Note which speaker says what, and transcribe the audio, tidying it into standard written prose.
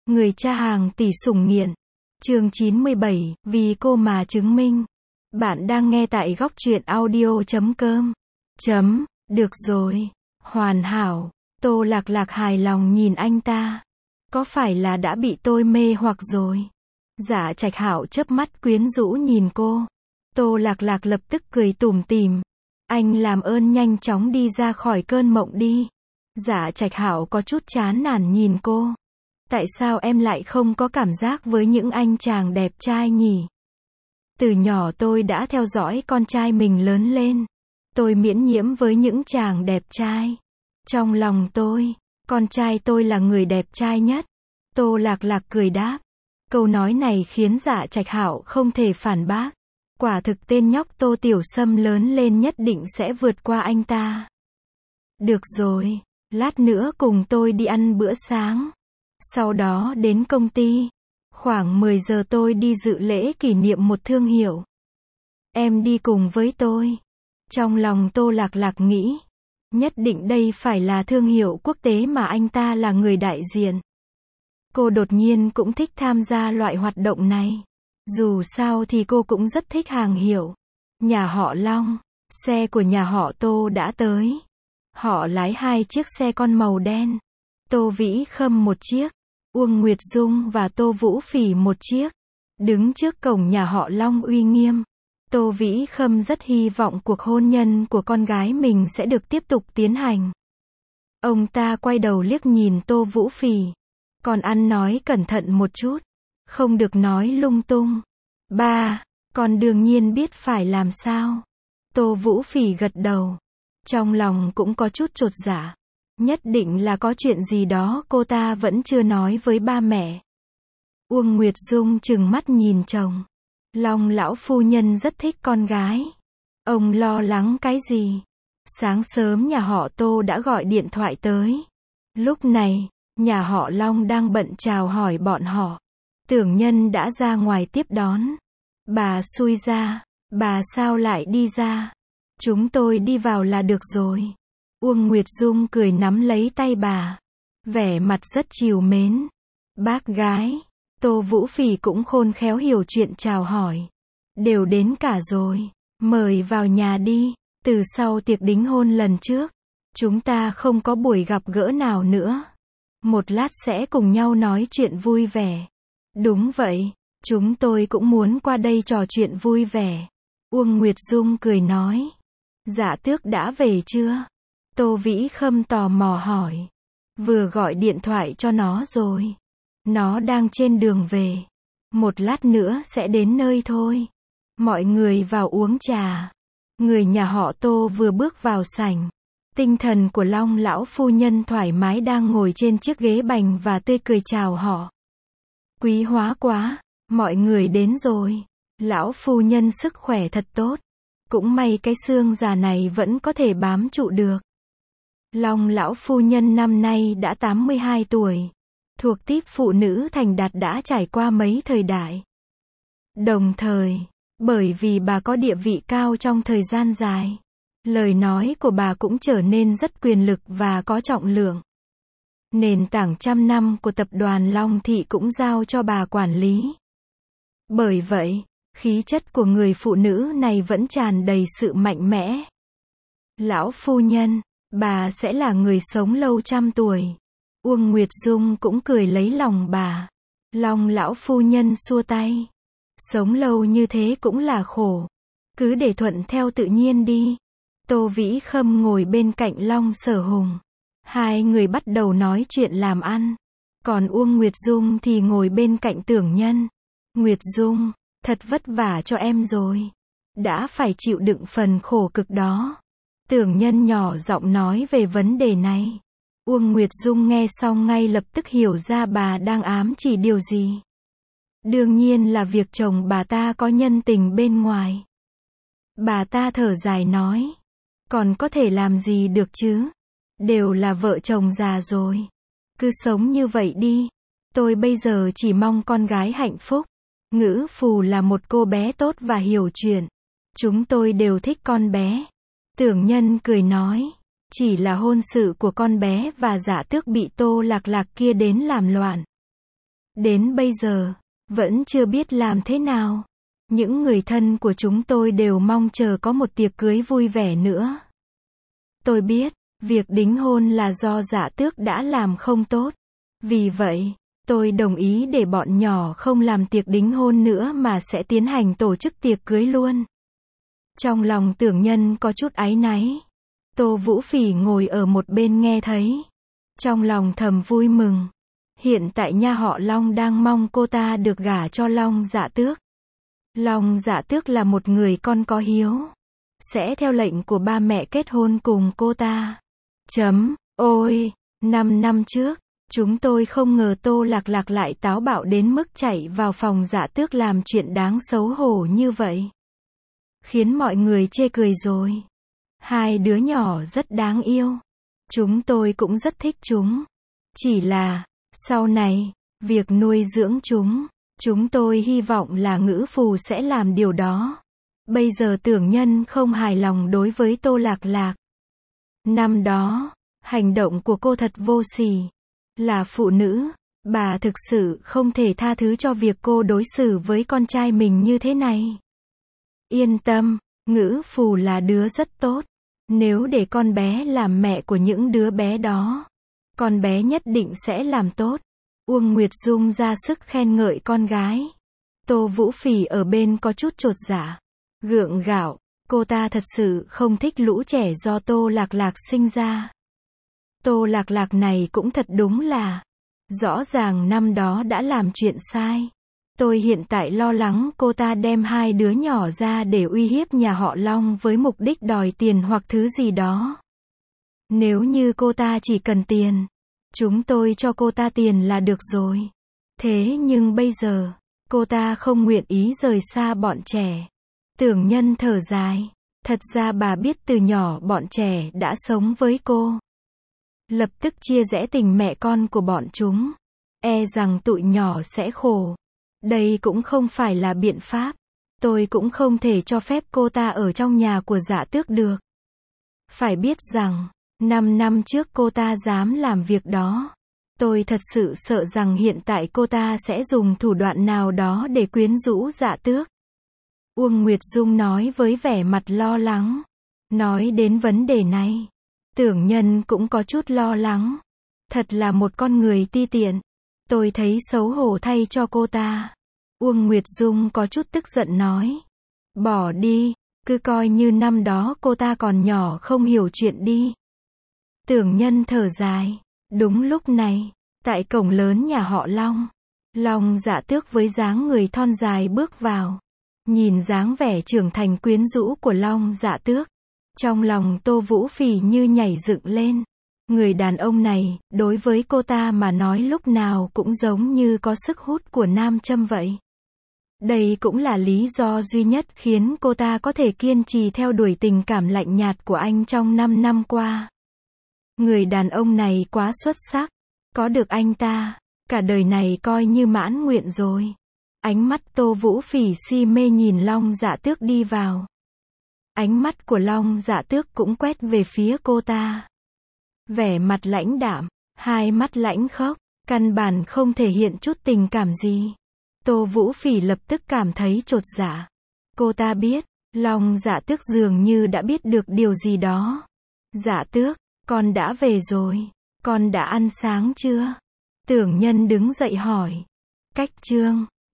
Speaker 1: Người cha hàng tỷ sủng nghiện. Chương 97, vì cô mà chứng minh. Bạn đang nghe tại góc truyện audio.com. Được rồi. Hoàn hảo. Tô Lạc Lạc hài lòng nhìn anh ta. Có phải là đã bị tôi mê hoặc rồi? Dạ Trạch Hạo chớp mắt quyến rũ nhìn cô. Tô Lạc Lạc lập tức cười tủm tỉm. Anh làm ơn nhanh chóng đi ra khỏi cơn mộng đi. Dạ Trạch Hạo có chút chán nản nhìn cô. Tại sao em lại không có cảm giác với những anh chàng đẹp trai nhỉ? Từ nhỏ tôi đã theo dõi con trai mình lớn lên. Tôi miễn nhiễm với những chàng đẹp trai. Trong lòng tôi, con trai tôi là người đẹp trai nhất. Tô Lạc Lạc cười đáp. Câu nói này khiến Dạ Trạch Hạo không thể phản bác. Quả thực tên nhóc Tô Tiểu Sâm lớn lên nhất định sẽ vượt qua anh ta. Được rồi, lát nữa cùng tôi đi ăn bữa sáng. Sau đó đến công ty. Khoảng 10 giờ tôi đi dự lễ kỷ niệm một thương hiệu. Em đi cùng với tôi. Trong lòng Tô Lạc Lạc nghĩ. Nhất định đây phải là thương hiệu quốc tế mà anh ta là người đại diện. Cô đột nhiên cũng thích tham gia loại hoạt động này. Dù sao thì cô cũng rất thích hàng hiệu. Nhà họ Long, xe của nhà họ Tô đã tới. Họ lái 2 chiếc xe con màu đen. Tô Vĩ Khâm một chiếc, Uông Nguyệt Dung và Tô Vũ Phỉ một chiếc. Đứng trước cổng nhà họ Long uy nghiêm. Tô Vĩ Khâm rất hy vọng cuộc hôn nhân của con gái mình sẽ được tiếp tục tiến hành. Ông ta quay đầu liếc nhìn Tô Vũ Phỉ. Con ăn nói cẩn thận một chút. Không được nói lung tung. Ba, con đương nhiên biết phải làm sao. Tô Vũ Phỉ gật đầu. Trong lòng cũng có chút chột dạ. Nhất định là có chuyện gì đó cô ta vẫn chưa nói với ba mẹ. Uông Nguyệt Dung trừng mắt nhìn chồng. Long lão phu nhân rất thích con gái. Ông lo lắng cái gì? Sáng sớm nhà họ Tô đã gọi điện thoại tới. Lúc này, nhà họ Long đang bận chào hỏi bọn họ. Tưởng Nhân đã ra ngoài tiếp đón. Bà xui ra. Bà sao lại đi ra? Chúng tôi đi vào là được rồi. Uông Nguyệt Dung cười nắm lấy tay bà. Vẻ mặt rất trìu mến. Bác gái. Tô Vũ Phỉ cũng khôn khéo hiểu chuyện chào hỏi. Đều đến cả rồi. Mời vào nhà đi. Từ sau tiệc đính hôn lần trước, chúng ta không có buổi gặp gỡ nào nữa. Một lát sẽ cùng nhau nói chuyện vui vẻ. Đúng vậy. Chúng tôi cũng muốn qua đây trò chuyện vui vẻ. Uông Nguyệt Dung cười nói. Dạ Tước đã về chưa? Tô Vĩ Khâm tò mò hỏi. Vừa gọi điện thoại cho nó rồi. Nó đang trên đường về. Một lát nữa sẽ đến nơi thôi. Mọi người vào uống trà. Người nhà họ Tô vừa bước vào sảnh. Tinh thần của Long lão phu nhân thoải mái đang ngồi trên chiếc ghế bành và tươi cười chào họ. Quý hóa quá, mọi người đến rồi. Lão phu nhân sức khỏe thật tốt. Cũng may cái xương già này vẫn có thể bám trụ được. Long lão phu nhân năm nay đã 82 tuổi. Thuộc típ phụ nữ thành đạt đã trải qua mấy thời đại. Đồng thời, bởi vì bà có địa vị cao trong thời gian dài, lời nói của bà cũng trở nên rất quyền lực và có trọng lượng. Nền tảng trăm năm của tập đoàn Long Thị cũng giao cho bà quản lý. Bởi vậy, khí chất của người phụ nữ này vẫn tràn đầy sự mạnh mẽ. Lão phu nhân, bà sẽ là người sống lâu trăm tuổi. Uông Nguyệt Dung cũng cười lấy lòng bà. Long lão phu nhân xua tay. Sống lâu như thế cũng là khổ. Cứ để thuận theo tự nhiên đi. Tô Vĩ Khâm ngồi bên cạnh Long Sở Hùng. Hai người bắt đầu nói chuyện làm ăn. Còn Uông Nguyệt Dung thì ngồi bên cạnh Tưởng Nhân. Nguyệt Dung, thật vất vả cho em rồi. Đã phải chịu đựng phần khổ cực đó. Tưởng Nhân nhỏ giọng nói về vấn đề này. Uông Nguyệt Dung nghe xong ngay lập tức hiểu ra bà đang ám chỉ điều gì. Đương nhiên là việc chồng bà ta có nhân tình bên ngoài. Bà ta thở dài nói. Còn có thể làm gì được chứ? Đều là vợ chồng già rồi. Cứ sống như vậy đi. Tôi bây giờ chỉ mong con gái hạnh phúc. Ngữ Phù là một cô bé tốt và hiểu chuyện. Chúng tôi đều thích con bé. Tưởng Nhân cười nói. Chỉ là hôn sự của con bé và Dạ Tước bị Tô Lạc Lạc kia đến làm loạn. Đến bây giờ, vẫn chưa biết làm thế nào. Những người thân của chúng tôi đều mong chờ có một tiệc cưới vui vẻ nữa. Tôi biết, việc đính hôn là do Dạ Tước đã làm không tốt. Vì vậy, tôi đồng ý để bọn nhỏ không làm tiệc đính hôn nữa mà sẽ tiến hành tổ chức tiệc cưới luôn. Trong lòng Tưởng Nhân có chút áy náy. Tô Vũ Phỉ ngồi ở một bên nghe thấy. Trong lòng thầm vui mừng. Hiện tại nhà họ Long đang mong cô ta được gả cho Long Dạ Tước. Long Dạ Tước là một người con có hiếu. Sẽ theo lệnh của ba mẹ kết hôn cùng cô ta. Ôi, 5 năm trước, chúng tôi không ngờ Tô Lạc Lạc lại táo bạo đến mức chạy vào phòng Dạ Tước làm chuyện đáng xấu hổ như vậy. Khiến mọi người chê cười rồi. Hai đứa nhỏ rất đáng yêu. Chúng tôi cũng rất thích chúng. Chỉ là, sau này, việc nuôi dưỡng chúng tôi hy vọng là Ngữ Phù sẽ làm điều đó. Bây giờ Tưởng Nhân không hài lòng đối với Tô Lạc Lạc. Năm đó, hành động của cô thật vô sỉ. Là phụ nữ, bà thực sự không thể tha thứ cho việc cô đối xử với con trai mình như thế này. Yên tâm, Ngữ Phù là đứa rất tốt. Nếu để con bé làm mẹ của những đứa bé đó, con bé nhất định sẽ làm tốt. Uông Nguyệt Dung ra sức khen ngợi con gái. Tô Vũ Phỉ ở bên có chút chột dạ, gượng gạo, cô ta thật sự không thích lũ trẻ do Tô Lạc Lạc sinh ra. Tô Lạc Lạc này cũng thật đúng là, rõ ràng năm đó đã làm chuyện sai. Tôi hiện tại lo lắng cô ta đem hai đứa nhỏ ra để uy hiếp nhà họ Long với mục đích đòi tiền hoặc thứ gì đó. Nếu như cô ta chỉ cần tiền, chúng tôi cho cô ta tiền là được rồi. Thế nhưng bây giờ, cô ta không nguyện ý rời xa bọn trẻ. Tưởng Nhân thở dài. Thật ra bà biết từ nhỏ bọn trẻ đã sống với cô. Lập tức chia rẽ tình mẹ con của bọn chúng. E rằng tụi nhỏ sẽ khổ. Đây cũng không phải là biện pháp. Tôi cũng không thể cho phép cô ta ở trong nhà của Dạ Tước được. Phải biết rằng, 5 năm trước cô ta dám làm việc đó. Tôi thật sự sợ rằng hiện tại cô ta sẽ dùng thủ đoạn nào đó để quyến rũ Dạ Tước. Uông Nguyệt Dung nói với vẻ mặt lo lắng. Nói đến vấn đề này, Tưởng Nhân cũng có chút lo lắng. Thật là một con người ti tiện. Tôi thấy xấu hổ thay cho cô ta. Uông Nguyệt Dung có chút tức giận nói. Bỏ đi, cứ coi như năm đó cô ta còn nhỏ không hiểu chuyện đi. Tưởng Nhân thở dài. Đúng lúc này, tại cổng lớn nhà họ Long, Long Dạ Tước với dáng người thon dài bước vào. Nhìn dáng vẻ trưởng thành quyến rũ của Long Dạ Tước, trong lòng Tô Vũ Phỉ như nhảy dựng lên. Người đàn ông này, đối với cô ta mà nói lúc nào cũng giống như có sức hút của nam châm vậy. Đây cũng là lý do duy nhất khiến cô ta có thể kiên trì theo đuổi tình cảm lạnh nhạt của anh trong 5 năm qua. Người đàn ông này quá xuất sắc. Có được anh ta, cả đời này coi như mãn nguyện rồi. Ánh mắt Tô Vũ Phỉ si mê nhìn Long Dạ Tước đi vào. Ánh mắt của Long Dạ Tước cũng quét về phía cô ta. Vẻ mặt lãnh đạm, hai mắt lãnh khốc, căn bản không thể hiện chút tình cảm gì. Tô Vũ Phỉ lập tức cảm thấy chột dạ. Cô ta biết, Long Dạ Tước dường như đã biết được điều gì đó. Dạ Tước, con đã về rồi. Con đã ăn sáng chưa? Tưởng Nhân đứng dậy hỏi. Cách chương